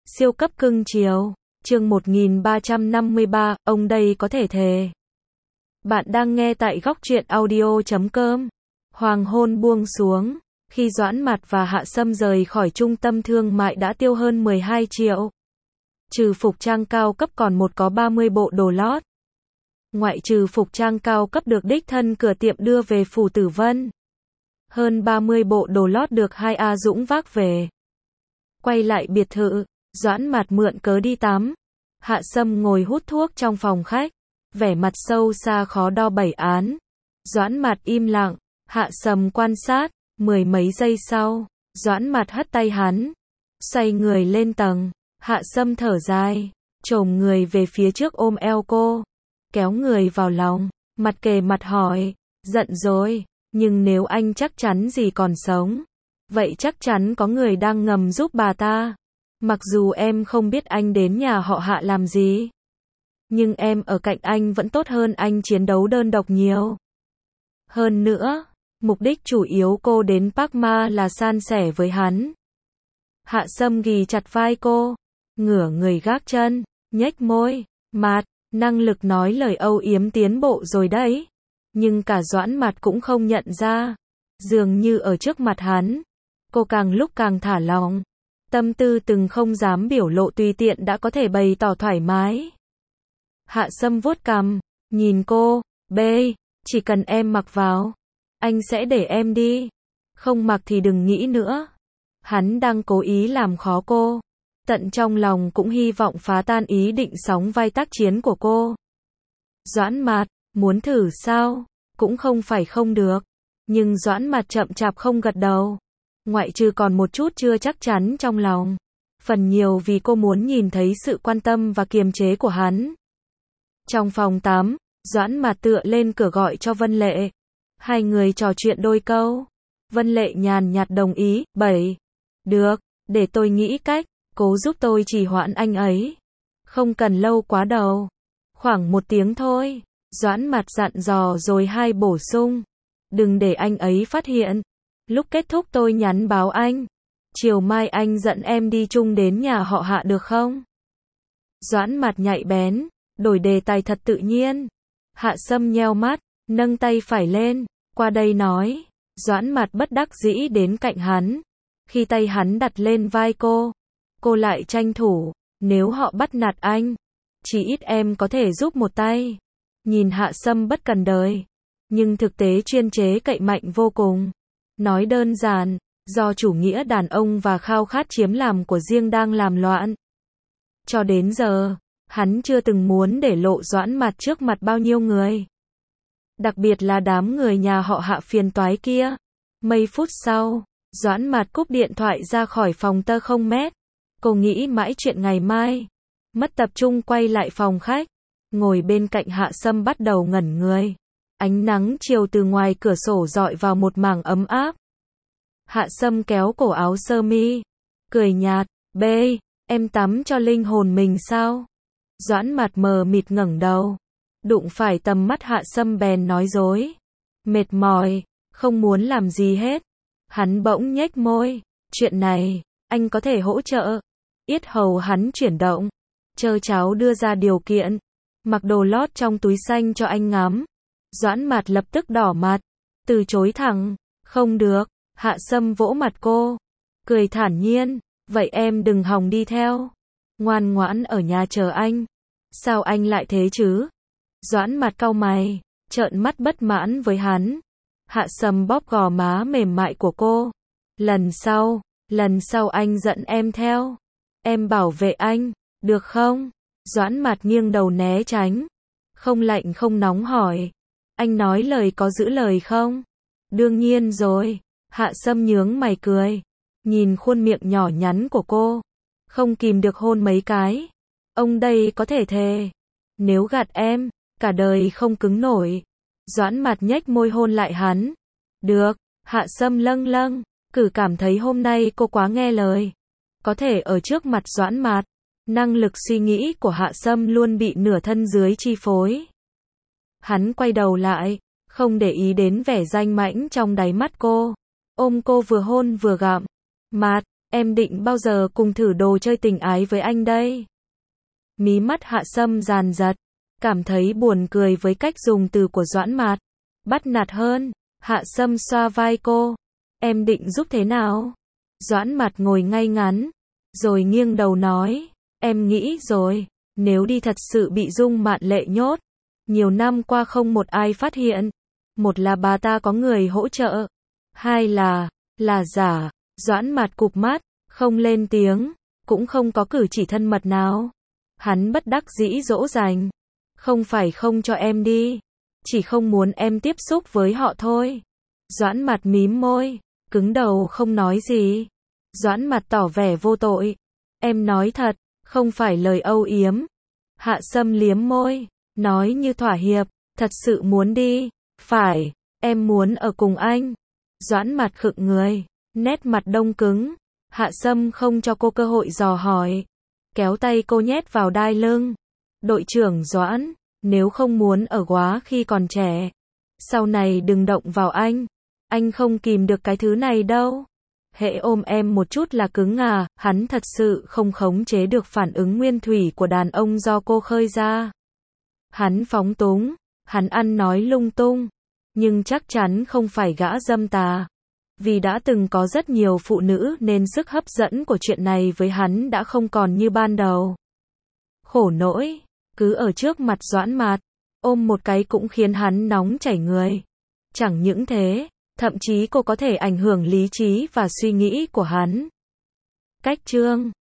Siêu cấp cưng chiều. Chương 1353, ông đây có thể thề. Bạn đang nghe tại góc truyện audio.com. Hoàng hôn buông xuống. Khi Doãn Mạt và Hạ Sâm rời khỏi trung tâm thương mại đã tiêu hơn 12 triệu. Trừ phục trang cao cấp còn có 30 bộ đồ lót. Ngoại trừ phục trang cao cấp được đích thân cửa tiệm đưa về Phủ Tử Vân. Hơn 30 bộ đồ lót được 2A Dũng vác về. Quay lại biệt thự, Doãn Mạt mượn cớ đi tắm. Hạ Sâm ngồi hút thuốc trong phòng khách, vẻ mặt sâu xa khó đo bảy án. Doãn Mạt im lặng, Hạ Sâm quan sát, mười mấy giây sau, Doãn Mạt hất tay hắn, xoay người lên tầng. Hạ Sâm thở dài, chồm người về phía trước ôm eo cô, kéo người vào lòng, mặt kề mặt hỏi, giận rồi, nhưng nếu anh chắc chắn gì còn sống, vậy chắc chắn có người đang ngầm giúp bà ta. Mặc dù em không biết anh đến nhà họ Hạ làm gì, nhưng em ở cạnh anh vẫn tốt hơn anh chiến đấu đơn độc nhiều. Hơn nữa, mục đích chủ yếu cô đến Park Ma là san sẻ với hắn. Hạ Sâm ghì chặt vai cô, ngửa người gác chân, nhếch môi, Mạt, năng lực nói lời âu yếm tiến bộ rồi đấy. Nhưng cả Doãn Mạt cũng không nhận ra, dường như ở trước mặt hắn, cô càng lúc càng thả lỏng. Tâm tư từng không dám biểu lộ tùy tiện đã có thể bày tỏ thoải mái. Hạ Sâm vuốt cằm, nhìn cô, chỉ cần em mặc vào, anh sẽ để em đi. Không mặc thì đừng nghĩ nữa. Hắn đang cố ý làm khó cô. Tận trong lòng cũng hy vọng phá tan ý định sóng vai tác chiến của cô. Doãn Mạt, muốn thử sao? Cũng không phải không được. Nhưng Doãn Mạt chậm chạp không gật đầu. Ngoại trừ còn một chút chưa chắc chắn trong lòng. Phần nhiều vì cô muốn nhìn thấy sự quan tâm và kiềm chế của hắn. Trong phòng tắm, Doãn Mạt tựa lên cửa gọi cho Vân Lệ. Hai người trò chuyện đôi câu. Vân Lệ nhàn nhạt đồng ý, được, để tôi nghĩ cách, cố giúp tôi trì hoãn anh ấy. Không cần lâu quá đâu. Khoảng 1 tiếng thôi. Doãn Mạt dặn dò rồi hai bổ sung. Đừng để anh ấy phát hiện. Lúc kết thúc tôi nhắn báo anh. Chiều mai anh dẫn em đi chung đến nhà họ Hạ được không? Doãn Mạt nhạy bén, đổi đề tài thật tự nhiên. Hạ Sâm nheo mắt, nâng tay phải lên, qua đây nói. Doãn Mạt bất đắc dĩ đến cạnh hắn. Khi tay hắn đặt lên vai cô lại tranh thủ, nếu họ bắt nạt anh, chỉ ít em có thể giúp một tay. Nhìn Hạ Sâm bất cần đời, nhưng thực tế chuyên chế cậy mạnh vô cùng. Nói đơn giản, do chủ nghĩa đàn ông và khao khát chiếm làm của riêng đang làm loạn. Cho đến giờ, hắn chưa từng muốn để lộ Doãn Mạt trước mặt bao nhiêu người. Đặc biệt là đám người nhà họ Hạ phiền toái kia. Mấy phút sau, Doãn Mạt cúp điện thoại ra khỏi phòng tơ không mét. Cô nghĩ mãi chuyện ngày mai. Mất tập trung quay lại phòng khách. Ngồi bên cạnh Hạ Sâm bắt đầu ngẩn người. Ánh nắng chiều từ ngoài cửa sổ rọi vào một mảng ấm áp. Hạ Sâm kéo cổ áo sơ mi, cười nhạt, em tắm cho linh hồn mình sao? Doãn Mạt mờ mịt ngẩng đầu, đụng phải tầm mắt Hạ Sâm bèn nói dối. Mệt mỏi, không muốn làm gì hết. Hắn bỗng nhếch môi, chuyện này, anh có thể hỗ trợ. Yết hầu hắn chuyển động, trơ tráo đưa ra điều kiện, mặc đồ lót trong túi xanh cho anh ngắm. Doãn Mạt lập tức đỏ mặt, từ chối thẳng, không được. Hạ Sâm vỗ mặt cô, cười thản nhiên, vậy em đừng hòng đi theo. Ngoan ngoãn ở nhà chờ anh. Sao anh lại thế chứ? Doãn Mạt cau mày, trợn mắt bất mãn với hắn. Hạ Sâm bóp gò má mềm mại của cô. Lần sau anh dẫn em theo. Em bảo vệ anh, được không? Doãn Mạt nghiêng đầu né tránh. Không lạnh không nóng hỏi. Anh nói lời có giữ lời không? Đương nhiên rồi. Hạ Sâm nhướng mày cười. Nhìn khuôn miệng nhỏ nhắn của cô. Không kìm được hôn mấy cái. Ông đây có thể thề. Nếu gạt em, cả đời không cứng nổi. Doãn Mạt nhếch môi hôn lại hắn. Được. Hạ Sâm lâng, cử cảm thấy hôm nay cô quá nghe lời. Có thể ở trước mặt Doãn Mạt, năng lực suy nghĩ của Hạ Sâm luôn bị nửa thân dưới chi phối. Hắn quay đầu lại, không để ý đến vẻ danh mãnh trong đáy mắt cô. Ôm cô vừa hôn vừa gặm. Mạt, Em định bao giờ cùng thử đồ chơi tình ái với anh đây? Mí mắt Hạ Sâm giàn giật, cảm thấy buồn cười với cách dùng từ của Doãn Mạt. Bắt nạt hơn, Hạ Sâm xoa vai cô. Em định giúp thế nào? Doãn Mạt ngồi ngay ngắn, rồi nghiêng đầu nói, em nghĩ rồi, nếu đi thật sự bị Dung Mạn Lệ nhốt, nhiều năm qua không một ai phát hiện. Một là bà ta có người hỗ trợ, hai là giả. Doãn Mạt cụp mắt, không lên tiếng, cũng không có cử chỉ thân mật nào. Hắn bất đắc dĩ dỗ dành, không phải không cho em đi, chỉ không muốn em tiếp xúc với họ thôi. Doãn Mạt mím môi, cứng đầu không nói gì. Doãn Mạt tỏ vẻ vô tội, em nói thật, không phải lời âu yếm. Hạ Sâm liếm môi, nói như thỏa hiệp, thật sự muốn đi. Phải, em muốn ở cùng anh. Doãn Mạt khựng người, nét mặt đông cứng. Hạ Sâm không cho cô cơ hội dò hỏi, kéo tay cô nhét vào đai lưng. Đội trưởng Doãn, nếu không muốn ở quá khi còn trẻ, sau này đừng động vào anh không kìm được cái thứ này đâu. Hễ ôm em một chút là cứng à, hắn thật sự không khống chế được phản ứng nguyên thủy của đàn ông do cô khơi ra. Hắn phóng túng, hắn ăn nói lung tung, nhưng chắc chắn không phải gã dâm tà. Vì đã từng có rất nhiều phụ nữ nên sức hấp dẫn của chuyện này với hắn đã không còn như ban đầu. Khổ nỗi, cứ ở trước mặt Doãn Mạt, ôm một cái cũng khiến hắn nóng chảy người. Chẳng những thế, thậm chí cô có thể ảnh hưởng lý trí và suy nghĩ của hắn. Cách chương